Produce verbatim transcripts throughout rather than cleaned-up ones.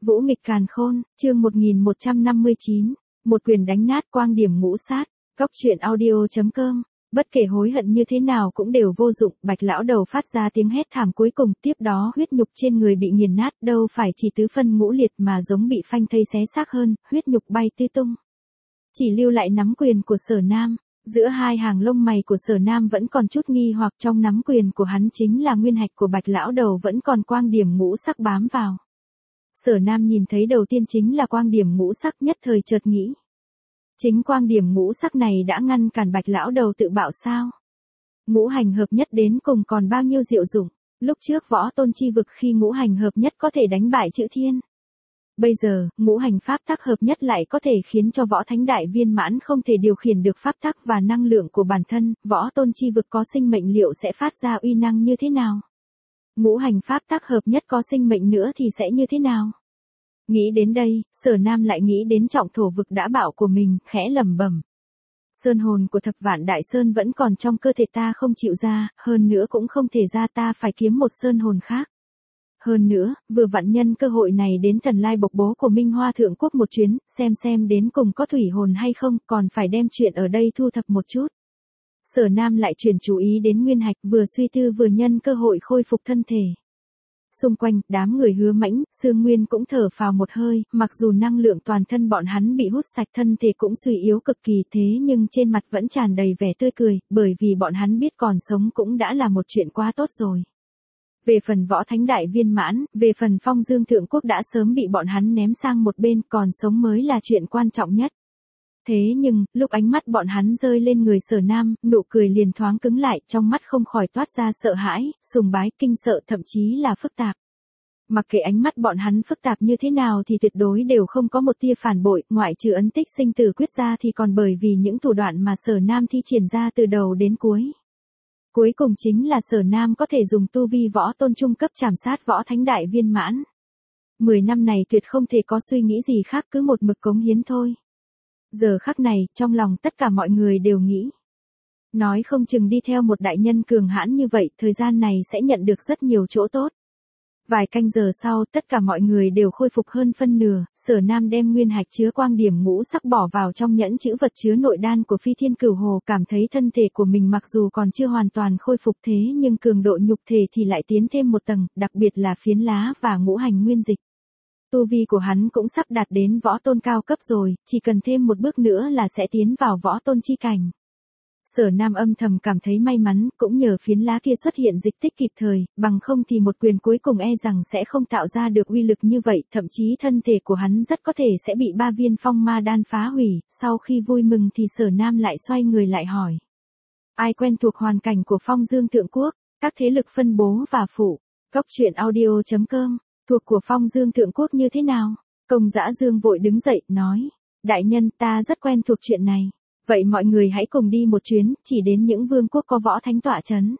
Vũ nghịch càn khôn, chương một nghìn một trăm năm mươi chín, một quyền đánh nát quang điểm ngũ sát, góc truyện audio chấm com. Bất kể hối hận như thế nào cũng đều vô dụng, Bạch lão đầu phát ra tiếng hét thảm cuối cùng, tiếp đó huyết nhục trên người bị nghiền nát, đâu phải chỉ tứ phân ngũ liệt mà giống bị phanh thây xé xác hơn, huyết nhục bay tứ tung. Chỉ lưu lại nắm quyền của Sở Nam, giữa hai hàng lông mày của Sở Nam vẫn còn chút nghi hoặc, trong nắm quyền của hắn chính là nguyên hạch của Bạch lão đầu vẫn còn quang điểm ngũ sắc bám vào. Sở Nam nhìn thấy đầu tiên chính là quang điểm ngũ sắc, nhất thời chợt nghĩ. Chính quang điểm ngũ sắc này đã ngăn cản Bạch lão đầu tự bạo sao? Ngũ hành hợp nhất đến cùng còn bao nhiêu diệu dụng, lúc trước võ tôn chi vực khi ngũ hành hợp nhất có thể đánh bại chữ thiên. Bây giờ, ngũ hành pháp tắc hợp nhất lại có thể khiến cho võ thánh đại viên mãn không thể điều khiển được pháp tắc và năng lượng của bản thân, võ tôn chi vực có sinh mệnh liệu sẽ phát ra uy năng như thế nào? Ngũ hành pháp tắc hợp nhất có sinh mệnh nữa thì sẽ như thế nào? Nghĩ đến đây, Sở Nam lại nghĩ đến trọng thổ vực đã bạo của mình, khẽ lẩm bẩm. Sơn hồn của thập vạn đại sơn vẫn còn trong cơ thể ta không chịu ra, hơn nữa cũng không thể ra, ta phải kiếm một sơn hồn khác. Hơn nữa, vừa vặn nhân cơ hội này đến Thần Lai Bộc Bố của Minh Hoa Thượng Quốc một chuyến, xem xem đến cùng có thủy hồn hay không, còn phải đem chuyện ở đây thu thập một chút. Sở Nam lại chuyển chú ý đến nguyên hạch, vừa suy tư vừa nhân cơ hội khôi phục thân thể. Xung quanh, đám người Hứa Mãnh, Sương Nguyên cũng thở phào một hơi, mặc dù năng lượng toàn thân bọn hắn bị hút sạch, thân thể cũng suy yếu cực kỳ, thế nhưng trên mặt vẫn tràn đầy vẻ tươi cười, bởi vì bọn hắn biết còn sống cũng đã là một chuyện quá tốt rồi. Về phần võ thánh đại viên mãn, về phần Phong Dương Thượng Quốc đã sớm bị bọn hắn ném sang một bên, còn sống mới là chuyện quan trọng nhất. Thế nhưng, lúc ánh mắt bọn hắn rơi lên người Sở Nam, nụ cười liền thoáng cứng lại, trong mắt không khỏi toát ra sợ hãi, sùng bái, kinh sợ, thậm chí là phức tạp. Mặc kệ ánh mắt bọn hắn phức tạp như thế nào thì tuyệt đối đều không có một tia phản bội, ngoại trừ ấn tích sinh tử quyết ra thì còn bởi vì những thủ đoạn mà Sở Nam thi triển ra từ đầu đến cuối. Cuối cùng chính là Sở Nam có thể dùng tu vi võ tôn trung cấp trảm sát võ thánh đại viên mãn. Mười năm này tuyệt không thể có suy nghĩ gì khác, cứ một mực cống hiến thôi. Giờ khắc này, trong lòng tất cả mọi người đều nghĩ. Nói không chừng đi theo một đại nhân cường hãn như vậy, thời gian này sẽ nhận được rất nhiều chỗ tốt. Vài canh giờ sau, tất cả mọi người đều khôi phục hơn phân nửa, Sở Nam đem nguyên hạch chứa quang điểm ngũ sắc bỏ vào trong nhẫn chữ vật chứa nội đan của Phi Thiên Cửu Hồ, cảm thấy thân thể của mình mặc dù còn chưa hoàn toàn khôi phục thế nhưng cường độ nhục thể thì lại tiến thêm một tầng, đặc biệt là phiến lá và ngũ hành nguyên dịch. Tu vi của hắn cũng sắp đạt đến võ tôn cao cấp rồi, chỉ cần thêm một bước nữa là sẽ tiến vào võ tôn chi cảnh. Sở Nam âm thầm cảm thấy may mắn, cũng nhờ phiến lá kia xuất hiện dịch tích kịp thời, bằng không thì một quyền cuối cùng e rằng sẽ không tạo ra được uy lực như vậy, thậm chí thân thể của hắn rất có thể sẽ bị ba viên phong ma đan phá hủy. Sau khi vui mừng thì Sở Nam lại xoay người lại hỏi. Ai quen thuộc hoàn cảnh của Phong Dương Thượng Quốc, các thế lực phân bố và phụ, góc truyện audio chấm com. Thuộc của Phong Dương Thượng Quốc như thế nào? Công Dã Dương vội đứng dậy, nói. Đại nhân, ta rất quen thuộc chuyện này. Vậy mọi người hãy cùng đi một chuyến, chỉ đến những vương quốc có võ thánh tọa chấn.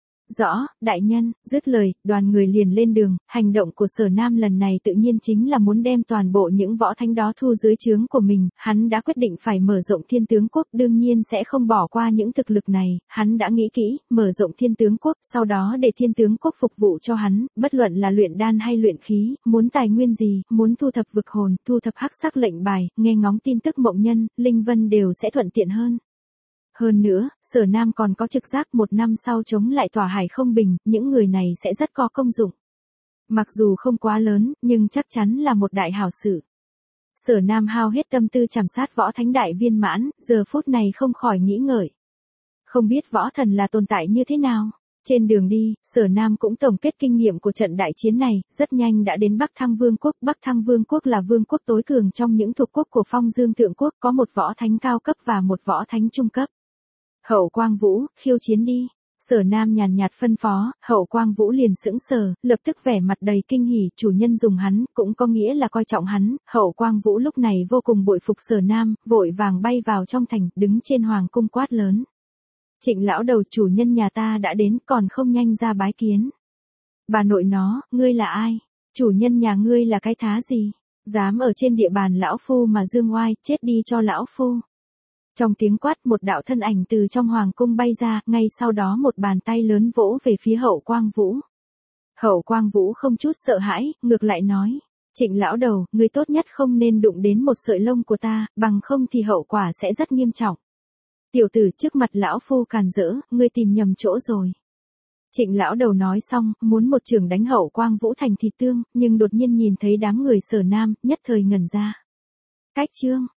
Rõ, đại nhân, dứt lời, đoàn người liền lên đường, hành động của Sở Nam lần này tự nhiên chính là muốn đem toàn bộ những võ thánh đó thu dưới trướng của mình, hắn đã quyết định phải mở rộng Thiên Tướng Quốc, đương nhiên sẽ không bỏ qua những thực lực này, hắn đã nghĩ kỹ, mở rộng Thiên Tướng Quốc, sau đó để Thiên Tướng Quốc phục vụ cho hắn, bất luận là luyện đan hay luyện khí, muốn tài nguyên gì, muốn thu thập vực hồn, thu thập hắc sắc lệnh bài, nghe ngóng tin tức mộng nhân, linh vân đều sẽ thuận tiện hơn. Hơn nữa, Sở Nam còn có trực giác một năm sau chống lại tòa hải không bình, những người này sẽ rất có công dụng. Mặc dù không quá lớn, nhưng chắc chắn là một đại hảo sự. Sở Nam hao hết tâm tư trảm sát võ thánh đại viên mãn, giờ phút này không khỏi nghĩ ngợi. Không biết võ thần là tồn tại như thế nào? Trên đường đi, Sở Nam cũng tổng kết kinh nghiệm của trận đại chiến này, rất nhanh đã đến Bắc Thăng Vương quốc. Bắc Thăng Vương quốc là vương quốc tối cường trong những thuộc quốc của Phong Dương Thượng Quốc, có một võ thánh cao cấp và một võ thánh trung cấp. Hậu Quang Vũ, khiêu chiến đi. Sở Nam nhàn nhạt phân phó, Hậu Quang Vũ liền sững sờ, lập tức vẻ mặt đầy kinh hỉ, chủ nhân dùng hắn, cũng có nghĩa là coi trọng hắn. Hậu Quang Vũ lúc này vô cùng bội phục Sở Nam, vội vàng bay vào trong thành, đứng trên hoàng cung quát lớn. Trịnh lão đầu, chủ nhân nhà ta đã đến, còn không nhanh ra bái kiến. Bà nội nó, ngươi là ai? Chủ nhân nhà ngươi là cái thá gì? Dám ở trên địa bàn lão phu mà dương oai, chết đi cho lão phu. Trong tiếng quát, một đạo thân ảnh từ trong hoàng cung bay ra, ngay sau đó một bàn tay lớn vỗ về phía Hậu Quang Vũ. Hậu Quang Vũ không chút sợ hãi, ngược lại nói, Trịnh lão đầu, người tốt nhất không nên đụng đến một sợi lông của ta, bằng không thì hậu quả sẽ rất nghiêm trọng. Tiểu tử, trước mặt lão phu càn rỡ, ngươi tìm nhầm chỗ rồi. Trịnh lão đầu nói xong, muốn một chưởng đánh Hậu Quang Vũ thành thịt tương, nhưng đột nhiên nhìn thấy đám người Sở Nam, nhất thời ngẩn ra. Cách chương